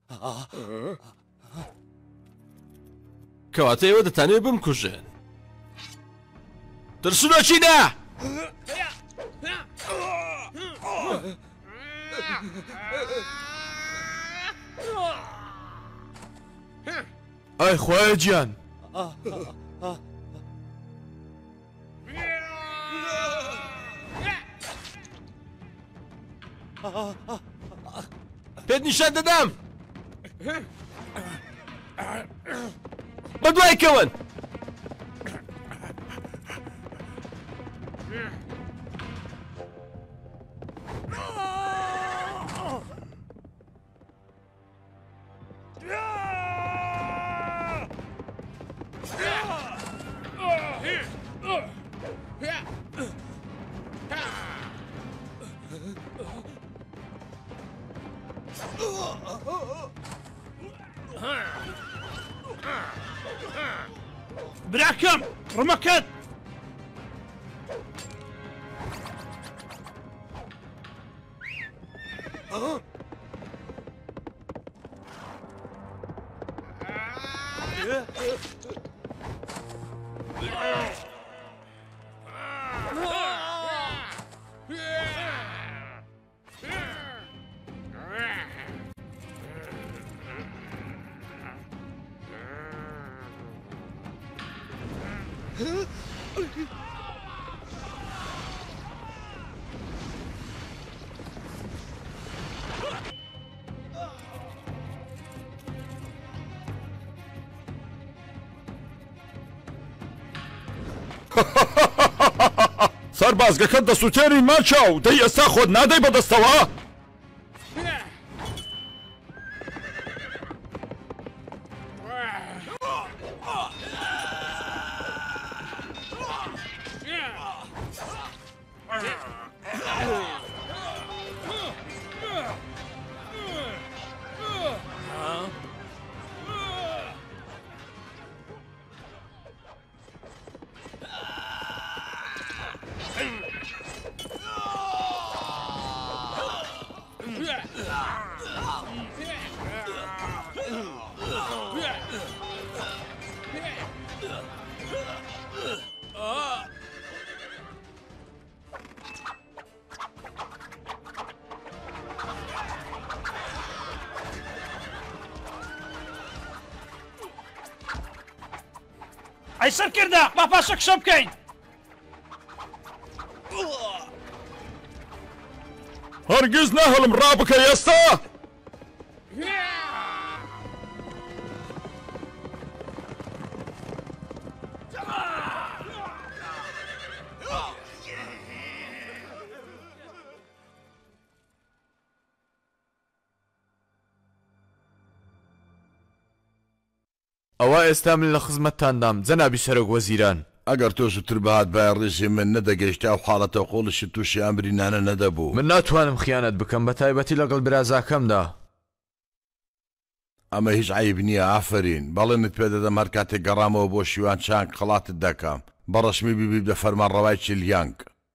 کەواتە ئێوە دەتانێت بمکوژن ترسنۆچینە ئای خوایە گیان پێت نیشان دەدەم بەدوای کەون براکەم ڕمەکەت سەربازگەکەت دەسووتێری ماچاو دەی ئێستا خۆت نادەی بەدەستەوە ئەی سەرکردە با پاشە کشە بکەین هەرگیز نەهەڵم ڕابکە ئێستا ئەوە ئێستا من لە خزمەتتاندام جەنابی سەرۆک وەزیران ئەگەر تۆ زووتر بەهات بای ڕێژی من نەدەگەیشتا و حاڵەتە خۆڵشی تووشی ئەمری نانە نەدەبوو من ناتوانم خیانەت بکەم بە تایبەتی لەگەڵ برازاکەمدا ئەمە هیچ عیب نییە ئافرین بەڵێنت پێ دەدەم هەر کاتێک گەڕامەوە بۆ شیوان چانگ خەڵاتت دەکەم بەڕەشمی بیبی بە فەرمانڕەوای چیلیانگ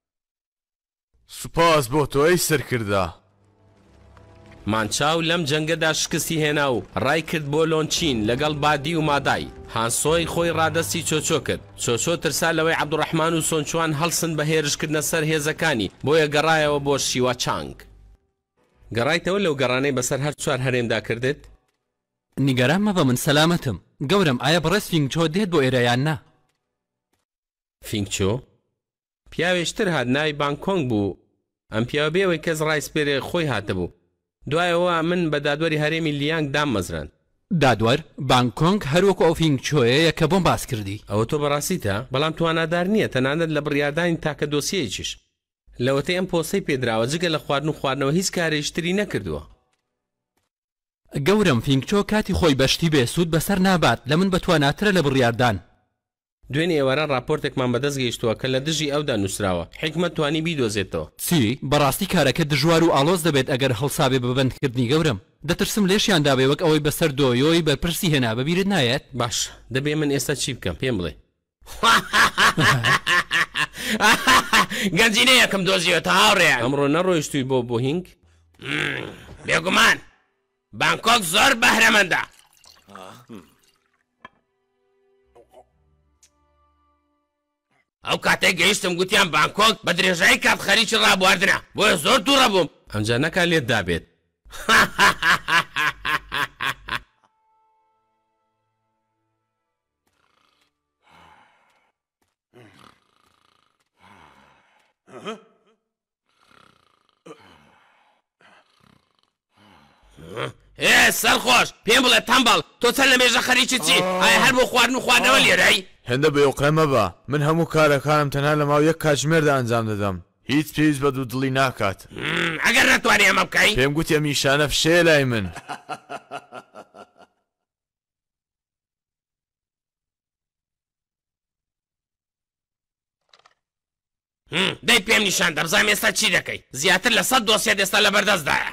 سوپاس بۆ تۆ ئەی سەرکردا مانچاو لەم جەنگەدا شکستی هێنا و ڕای کرد بۆ لۆنچین لەگەڵ بادی و مادای هانسۆی خۆی ڕادەستی چۆچۆ کرد چۆچۆ ترسا لەوەی عەبدوڕەحمان و سۆنچوان هەڵسن بە هێرشکردنە سەر هێزەکانی بۆیە گەڕایەوە بۆ شیوا چانگ گەڕایتەوە لەو گەڕانەی بەسەر هەر چوار هەرێمدا کردت نیگەران مەبە من سەلامەتم گەورم ئایا بەڕێز فینگچۆ دێت بۆ ئێرەیان نا فینگچۆ پیاوێشتر هات ناوی بانکۆنگ بوو ئەم پیاوە بێەوەی کەس ڕایسپێرێ خۆی هاتەبوو دوایەوە من بە دادوەری هەرێمی لیانگ دامەزران دادوەر بانکۆنگ هەروەکو ئەو فینگچۆیە کە بۆم باس کردی ئەوە تۆ بەڕاستیتە بەڵام توانادار نییە تەنانەت لە بڕیاردانی تاکە دۆسیەیەکیش لەوەتەی ئەم پۆسەی پێدراوە جگە لە خواردن و خواردنەوە هیچ کارێشتری نەکردووە گەورم فینگچۆ کاتی خۆی بەشتی بێ سوود بەسەر نابات لە من بەتواناترە لە بڕیاردان دوێنێ ئێوارە راپۆرتێکمان بەدەست گەیشتووە کە لە دژی ئەودا نووسراوە حکمت توانی بیدۆزێتەوە چی بەڕاستی کارەکە دژوار و ئاڵۆز دەبێت ئەگەر هەڵسابێ ببندکردنی گەورم دەترسم لێشیان دابێ وەک ئەوەی بەسەر دۆیۆی بەرپرسی هێنا بەبیرت نایەت باش دەبێ من ئێستا چی بکەم پێم بڵێ گەنجینە یەکەم دۆزیوە تا هاوڕێیان ئەمڕۆ نەڕۆیشتووی بۆ هینگ بێگومان بانکۆک زۆر بەهرەمەندە. ئەو کاتێک گەیشتم گوتیان بانکۆک بە درێژایی کات خەریکی ڕابواردنە بۆیە زۆر تووڕە بووم. ئەمجا نەکا لێت دابێت. سەرخۆش پێم بڵێ تەمبەڵ تۆ چەند لە مێژە خەریکی چی؟ ئایا هەر بۆ خواردن و خواردنەوە لێرەی؟ هێندە بێوقرە مەبە، من هەموو کارەکانم تەنها لە ماو یەک کاتژمێردا ئەنجام دەدەم، هیچ پێویست بە دوودڵی ناکات. ئەگەر نەتوانی ئەمە بکەی؟ پێم گوتی ئەم نیشانە فشێ لای من. دەی پێم نیشان دەبزانم ئێستا چی دەکەی؟ زیاتر لە 100 دۆسیەت ئێستا لە بەردەستدایە.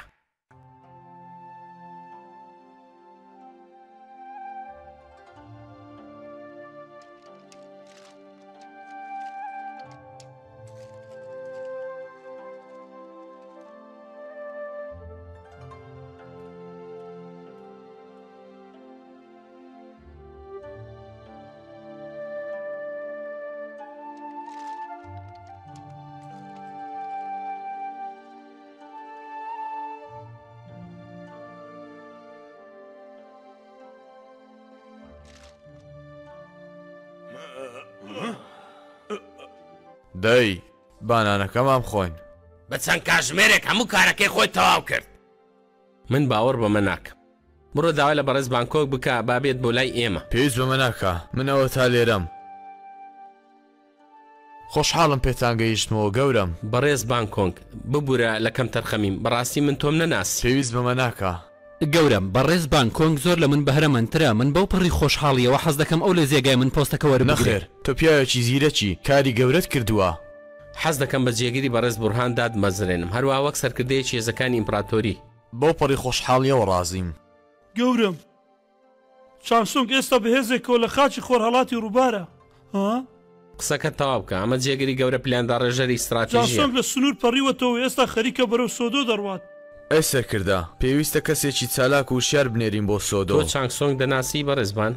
دەی بانانەکەمام خۆین بە چەند کاتژمێرێک هەموو کارەکەی خۆی تەواو کرد. من باوەڕ بەمە ناکەم. بڕۆ داوای لە بەڕێز بانکۆک بکە بابێت بۆ لای ئێمە. پێویست بەمە ناکە، منەوە تا لێرەم. خۆشحاڵم پێتان گەیشتمەوە گەورم. بەڕێز بانکۆک ببوورە لە کەم تەرخەمیم، بەڕاستی من تۆم نەناسی. پێویست بەمە ناکە. گەورم بەڕێز بانکۆنگ زۆر لە من بەهرەمەندترە، من بەو پڕی خۆشحاڵیەوە حەز دەکەم ئەو لە زێگای من پۆستەکە وەربگرێت. نەخێر تۆ پیاوێکی زیرەکی کاری گەورەت کردووە. حەز دەکەم بە جێگیری بەڕێز بورهان دادمەزرێنم، هەروە وەک سەرکردەیەکی هێزەکانی ئیمپراتۆری. بەو پڕی خۆشحاڵیەوە ڕازیم. گەورم چانسۆنگ ئێستا بەهێزێکەوە لە خاچی خۆرهەڵاتی ڕووبارە. قسەکە تەواو بکە، ئەمە جێگیری گەورە پلاندا ڕێژەری استراتیژیە. چانسۆنگ لە سنوور پەڕیوەتەوە ئێستا خەریکە بەرەو سۆدۆ دەڕوات. ئەی سەرکردا پێویستە کەسێکی چالاک و شیار بنێرین بۆ سۆدۆ. تۆ چانسۆنگ دەناسی بەڕێزبان؟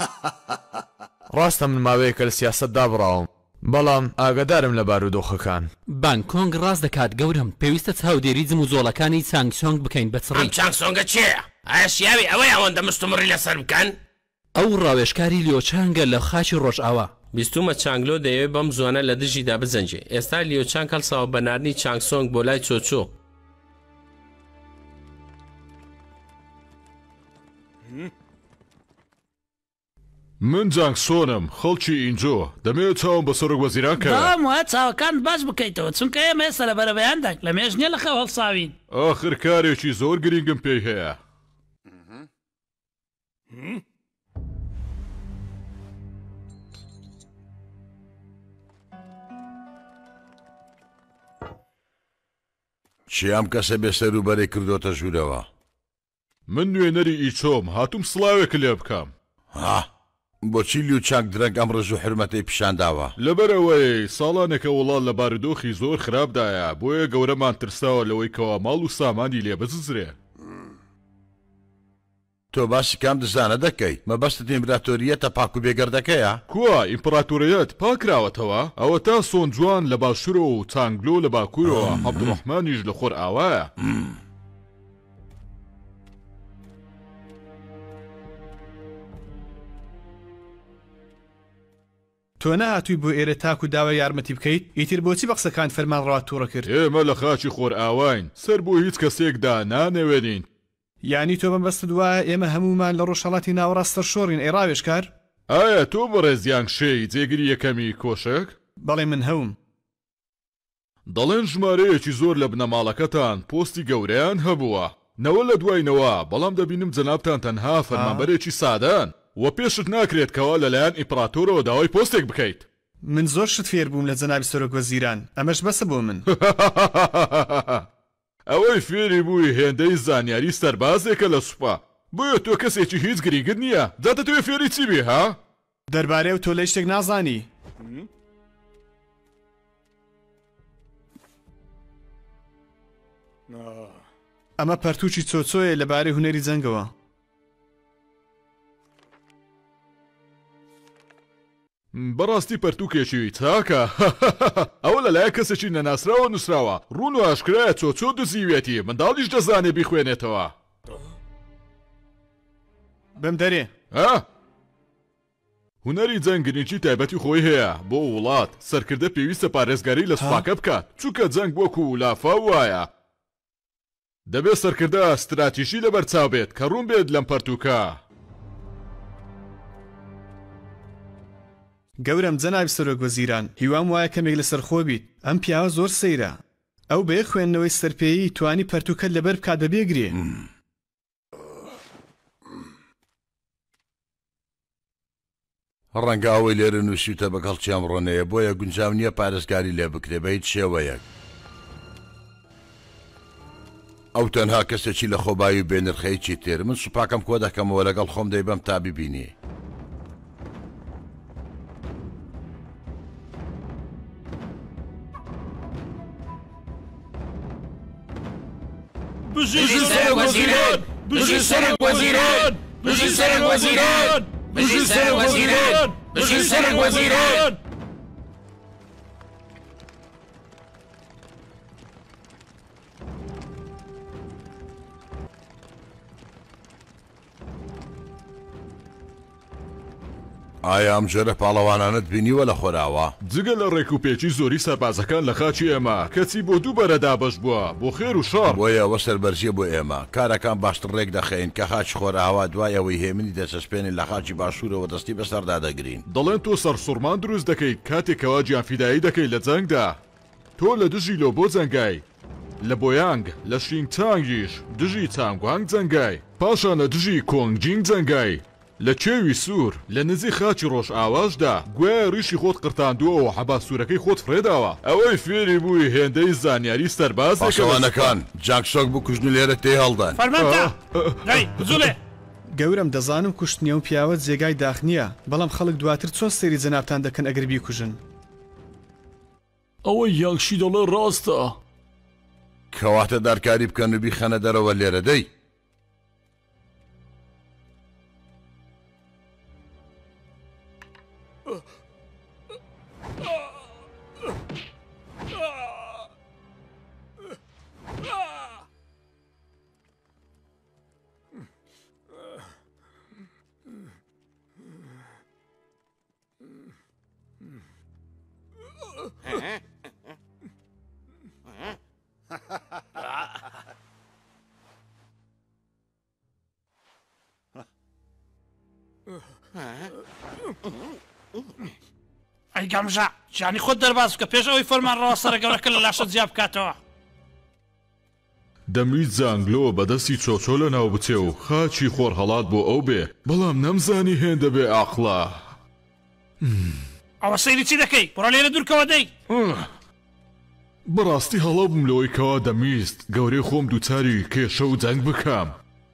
ڕاستە من ماوەیەکە لە سیاسەت دابڕاوم، بەڵام ئاگادارم لە بارودۆخەکان. بانکۆنگ ڕاست دەکات گەورم، پێویستە چاودێری جم و زۆڵەکانی چانگسۆنگ بکەین بە چڕی. ئەم چانگسۆنگە چێە؟ ئایا شیاوی ئەوەی ئەوەندە مستمڕی لەسەر بکەن؟ ئەو ڕاوێشکاری لیۆچانگە لە خاچی ڕۆژئاوا. بیستومە چانگلۆ دەیەوێت بەم زوانە لە دژیدا بزەنجێ. ئێستا لیۆچانگ هەڵساوە بە ناردنی چانگسۆنگ بۆ لای چۆچۆ. من جانگسۆنم خەڵکی ئینجۆ دەمەوێت چاوم بە سەرۆک وەزیران کە وایە چاوەکان باش بکەیتەوە چونکە ئێمە ئێستا لە بەرەبەیانداک لە مێژنیە لە خەو هەڵساوین. ئاخر کارێکی زۆر گرنگم پێی هەیە. چی ئەم کەسە بێسەر و بەرەی کردۆتە ژوورەوە؟ من نوێنەری ئیچۆم هاتووم سڵاوێک لێ بکەم. بۆچی لیوچانگ درەنگ ئەم ڕێژ و حرمەتەی پیشانداوە؟ لەبەرەوەی ساڵانێکە وڵات لە بارودۆخی زۆر خراپدایە، بۆیە گەورەمان ترساوە لەوەی کەوا ماڵ و سامانی لێ بززرێ. تۆ باسی کام دزانە دەکەی؟ مەبەستت ئیمپراتۆریەتە پاک و بێگەردەکەیە؟ کووە ئیمپراتۆریەت پاکراوەتەوە؟ ئەوە تا سۆن جوان لە باشوورەوە و چانگلۆ لە باکوورەوە، عەبدوڕەحمانیش لە خۆر ئاوایە. تۆ نەهاتووی بۆ ئێرە تاکو داوای یارمەتی بکەیت؟ ئیتر بۆچی بە قسەکان فەرمان ڕەوات تووڕە کرد؟ ئێمە لە خاچی خۆر ئاواین، سەر بۆ هیچ کەسێکدا نانەوێنین. یانی تۆ بەمبەستت وایە ئێمە هەمومان لە ڕۆژهەڵاتی ناوەڕاستە شۆڕین ئێڕاوێشکار؟ ئایا تۆ بەڕێزیان شەی جێگیری یەکەمی کۆشک؟ بەڵێ من هەوم. دەڵێن ژمارەیەکی زۆر لە بنەماڵەکەتان پۆستی گەورەیان هەبووە. نەوە لە دوایینەوە، بەڵام دەبینم جەنابتان تەنها فەرمانبەرێکی سادەن. وە پێشت ناکرێت کەوا لەلایەن ئیمپراتۆرەوە داوای پۆستێک بکەیت. من زۆر شت فێر بووم لە جەنابی سەرۆک وەزیران، ئەمەش بەسە بۆ من. ئەوەی فێری بووی هێندەی زانیاری سەربازێکە لە سوپا، بۆیە تۆ کەسێکی هیچ گرنگت نییە. جاتە توێ فێری چی بێ ها؟ دەربارەی و تۆ لە شتێک نازانی. ئەمە پەرتووکی چۆچۆیە لەبارەی هونەری جەنگەوە. بەڕاستی پەرتووکێکی چاکە ئەوە لەلایە کەسێکی نەناسراوە نووسراوە ڕوون و ئاشکرایە چۆچۆ دزیوێتی منداڵیش دەزانێ بیخوێنێتەوە. بەم دەرێ هونەری جەنگنیکی تایبەتی خۆی هەیە بۆ وڵات سەرکردە پێویستە پارێزگاری لە سوپاکە بکات چونکە جەنگ وەکو لافا وایە دەبێت سەرکردە استراتیژی لەبەرچاو بێت کە ڕوون بێت لەم پەرتووکە. گەورم جەنابی سەرۆک وەزیران هیوام وایە کەمێک لەسەر خۆ بیت ئەم پیاوە زۆر سەیرە ئەو بە خوێندنەوەی سەرپێیی توانی پەرتووکە لەبەر بکات بەبێگرێ. ڕەنگە ئەوەی لێرە نووسیتە بەگەڵ چیام ڕۆنەیە بۆیە گونجاو نییە پارێزگاری لێ بکرێ بە هیچ شێوەیەک. ئەو تەنها کەسێکی لە خۆبایی و بێنرخەیەکی تێر من سوپاکەم کۆ دەکەمەوە لەگەڵ خۆم دەی بەم تا ببینی. بژی سەرۆک وەزیران! بژی سەرۆک وەزیران! بژی سەرۆک وەزیران! بژی سەرۆک وەزیران! بژی سەرۆک وەزیران! ئایا ئەم جۆرە پاڵەوانانت بینیوە لە خۆراوە؟ جگە لە ڕێکوپێکی زۆری سەربازەکان لە خاچی ئێمە کەچی بۆ دووبەرە دابەش بووە بۆ خێر و شەڕ بۆیە ئەوە سەربەرزیە بۆ ئێمە کارەکان باشتر ڕێک دەخەین کە خاچ خۆراوە دوایەوەی هێمنی دەچەسپێنین لە خاچی باشوورەوە دەستی بەسەردا دەگرین. دەڵێن تۆ سەرسوڕمان دروست دەکەیت کاتێکەوە گیانفیدایی دەکەیت لە جەنگدا تۆ لە دژی لۆ بۆ جەنگای لە بۆیانگ لە شینگتانگیش دژی چانگوانگ جەنگای پاشان لە دژی کۆنگجینگ جەنگای لە کێوی سوور لە نزیک خاچی ڕۆژ ئاواشدا گوێ ڕیشی خۆت قرتاندووە و حەبا سوورەکەی خۆت فرێداوە ئەوەی فێری بووی هێندەی زانیاری سەرباز پاشەوانەکان جانگسۆک بوو کوژن لێرە تێ هەڵدان گەورم دەزانم کوشتنیە و پیاوە جێگای داخ نییە بەڵام خەڵک دواتر چۆن سەیری جەنابتان دەکەن ئەگەر بیکوژن. ئەوە یاکشی دەڵێ ڕاستە کەواتە دارکاری بکەن و بیخەنە دەرەوە لێرە دەی. ئەی گەمژە جانی خۆت دەرباز بکە پێش ئەوەی فەرمانڕەوە سەرە گەورەکە لە لاشە جیا بکاتەوە. دەمویست زانگلۆ بەدەستی چۆچۆ لە ناو بچێ و خاچی خۆر هەڵات بۆ ئەو بێ بەڵام نەمزانی هێندە بێ ئاقڵە. ئەوە سەیری چی دەکەی بڕە لێرە دوورکەوە دەی بەڕاستی هەڵە بووم لەوەی کەوا دەمویست گەورەی خۆم دووچاری کێشە و جەنگ بکەم.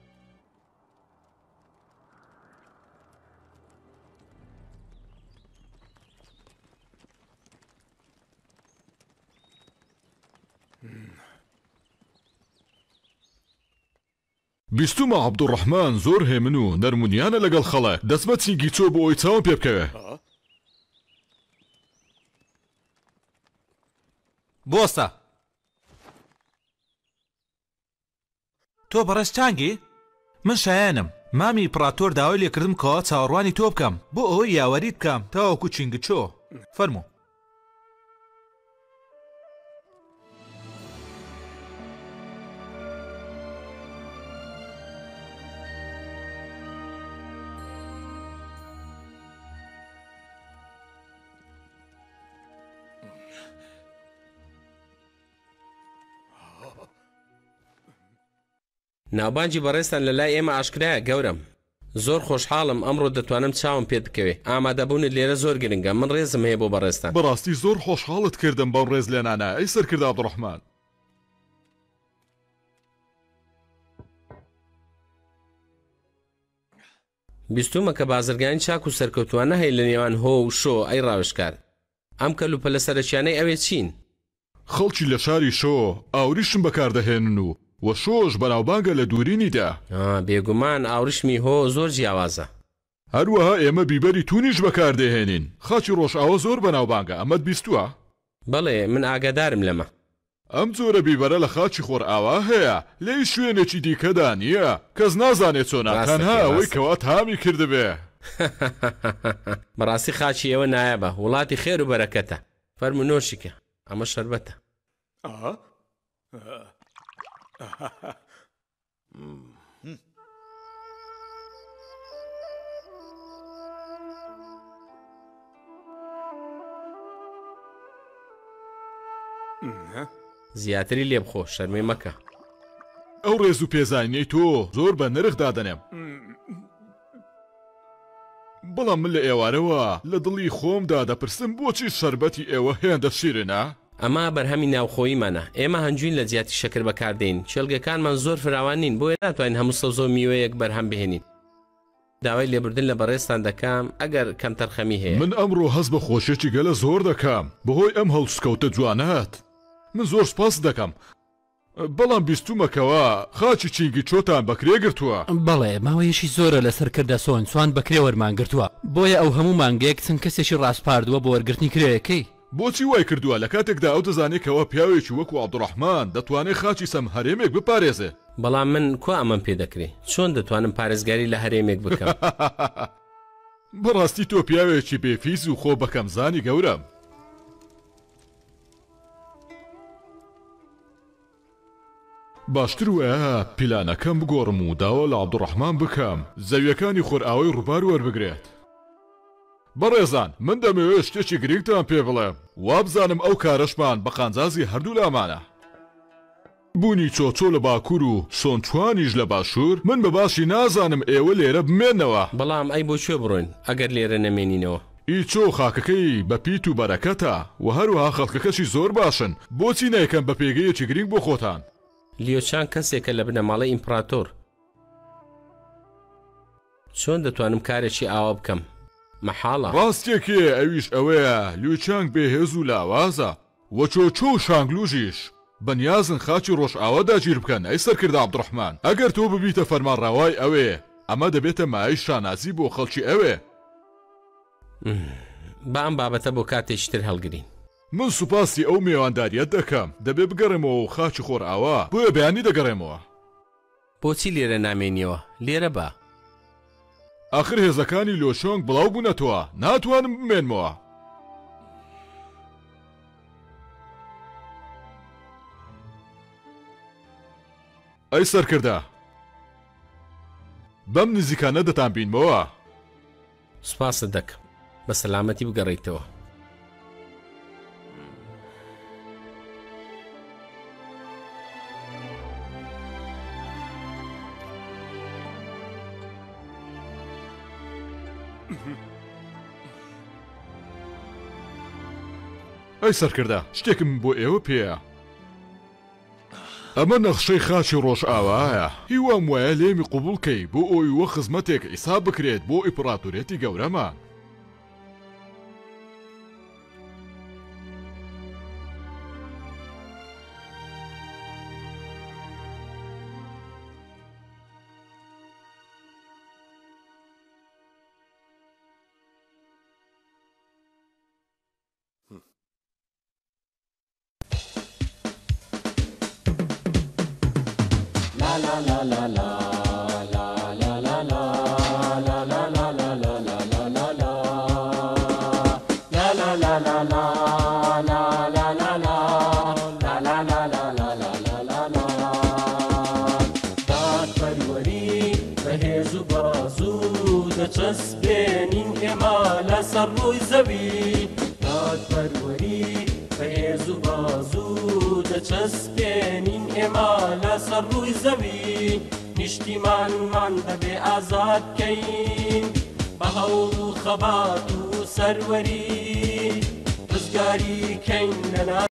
بیستومە عەبدوڕەحمان زۆر هێمن و نەرمونیانە لەگەڵ خەڵک دەستمە چینگی چۆ بۆ ئەوی چاوم پێ بکەوێ. بۆستە تۆ بەڕێستانگی؟ من شایانم مامی پڕاتۆر داوای لێکردم کەوا چاوەڕوانی تۆ بکەم بۆ ئەوەی یاوەریت بکەم تاوەکو چینگە چۆ فەرموو. ناوبانجی بەڕێستان لە لای ئێمە ئاشکرایە گەورم زۆر خۆشحاڵم ئەمڕۆ دەتوانم چاوم پێ بکەوێ ئامادەبوونت لێرە زۆر گرنگە من ڕێزم هەیە بۆ بەڕێستان. بەڕاستی زۆر خۆشحاڵت کردم بەم ڕێز لێنانە ئەی سەرکردە عەبدوڕەحمان. بیستومە کە بازرگانی چاک و سەرکەوتوانە هەیە لە نێوان هۆ و شۆ ئەی ڕاوشکار ئەم کەلوپەلە سەرەکیانەی ئەوێ چین؟ خەڵکی لە شاری شۆ ئاوریشم بەکاردەهێنن و و شۆش بەناوبانگە لە دوورینیدا. بێگومان ئاوریشمی هۆ زۆر جیاوازە. هەروەها ئێمە بیبەری تونیش بەکاردێهێنین. خاچی ڕۆژئاوا زۆر بەناوبانگە، ئەمەت بیستووە؟ بەڵێ من ئاگادارم لەمە. ئەم جۆرە بیبەرە لە خاچی خۆرئاوا هەیە، لێی شوێنێکی دیکەدا نییە، کەس نازانێت چۆن تەنها ئەوەی کەوا تامی کردبێ. بەڕاستی خاچی ئێوە نایەبە، وڵاتی خێر و بەرەکەتە. فەرمو نۆشیکە، ئەمە شەربەتە. زیاتری لێ بخۆ، شەرمێ مەکە. ئەو ڕێز و پێزانیەی تۆ زۆر بە نرخ دادەنێم. بەڵام من لە ئێوارەوە لە دڵی خۆمدا دەپرسم بۆچی شەربەتی ئێوە هێندە شیرنە؟ ئەمە بەرهەمی ناوخۆیمانە. ئێمە هەنجوین لە جیاتی شەکر بەکاردێن. چێلگەکانمان زۆر فراوان نین، بۆیە ناتوانین هەموو سەوزە و میوەیەک بەرهەم بهێنین. داوای لێبوردن لە بەڕێستان دەکەم ئەگەر کەم تەرخەمی هەیە. من ئەمڕۆ هەست بە خۆشیێکی گەلە زۆر دەکەم بەهۆی ئەم هەڵسکەوتە جوانەت. من زۆر سپاس دەکەم. بەڵام بیستومەکەوە خاچی چینگی چۆتان بەکرێ گرتووە. بەڵێ ماوەیەشی زۆرە لەسەر کردە سۆن بەکرێ وەرمان گرتووە، بۆیە ئەو هەموو مانگەیەک چەند کەسێکی ڕاستپاردووە بۆ وەرگرتنی کرێیەکەی. بۆچی وای کردووە لە کاتێکدا ئەو دەزانێتەوە پیاوێکی وەکو عەبدوڕەحمان دەتوانێت خاچی سەم هەرێمێک بپارێزێ؟ بەڵام من کو ئەمەم پێ دەکرێ؟ چۆن دەتوانم پارێزگاری لە هەرێمێک بکەم؟ بەڕاستی تۆ پیاوێکی بێفیز و خۆ بەکەمزانی گەورم. باشتر وایە پیلانەکەم بگۆڕم و داوا لە عەبدوڕەحمان بکەم زەویەکانی خۆرئاوای ڕووبار وەربگرێت. بەڕێزان، من دەمەوێت شتێکی گرنگتان پێ بڵێم، وابزانم ئەو کارەشمان بە قانجازی هەردوو لامانە. بوونی چۆچۆ لە باکوور و سۆنچوانیش لە باشوور، من بە باشی نازانم ئێوە لێرە بمێنەوە. بەڵام ئەی بۆ کوێ بڕۆین ئەگەر لێرە نەمێنینەوە؟ ئیچۆ خاکەکەی بە پیت و بەرەکەتە و هەروەها خەڵکەکەشی زۆر باشن، بۆچی نایکەم بە پێگەیەکی گرنگ بۆ خۆتان؟ لیۆچان کەسێکە لە بنەماڵی ئیمپراتۆر. چۆن دەتوانم کارێکی ئاوا بکەم؟ مەحاڵە. ڕاستێکێ ئەویش ئەوەیە لیۆچانگ بێهێز و لاوازە وە چۆچۆ و شانگلوژیش بەنیازن خاچی ڕۆژئاوا داگیر بکەن. ئەی سەرکردە عەبدوڕەحمان، ئەگەر تۆ ببیتە فەرمانڕەوای ئەوێ، ئەمە دەبێتە مای شانازی بۆ خەڵکی ئەوێ. با ئەم بابەتە بۆ کاتێکی تر هەڵگرین. من سوپاسی ئەو میێوانداریەت دەکەم، دەبێ بگەڕێمەوە و خاچی خۆرئاوا بۆیە بەیانی دەگەڕێمەوە. بۆچی لێرە نامێنیەوە؟ لێرە بە. ئاخر هێزەکانی لۆشۆنگ بڵاو بوونەتەوە، ناتوانم بمێنمەوە. ئەی سەرکردە، بەم نزیکانە دەتان بینمەوە. سوپاست دەکەم، بە سەلامەتی بگەڕێیتەوە. ئەی سەرکردە، شتێکم بۆ ئێوە پێیە. ئەمە نەخشەی خاچی ڕۆژئاوایە، هیوام وایە لێمی قوبوڵکەی بۆ ئەوی وە خزمەتێک ئیساب بکرێت بۆ ئیمپراتۆریەتی گەورەمان. دەچەسبێنین ئێمە لەسەر ڕووی زەوی، دادپەروەری بەهێز و بازوو دەچەسبێنین ئێمە لەسەر ڕووی زەوی، نیشتیمانمان دەبێ ئازاد بکەین بە هەوڵ و خەبات و سەروەری، ڕزگاری کەین لەنا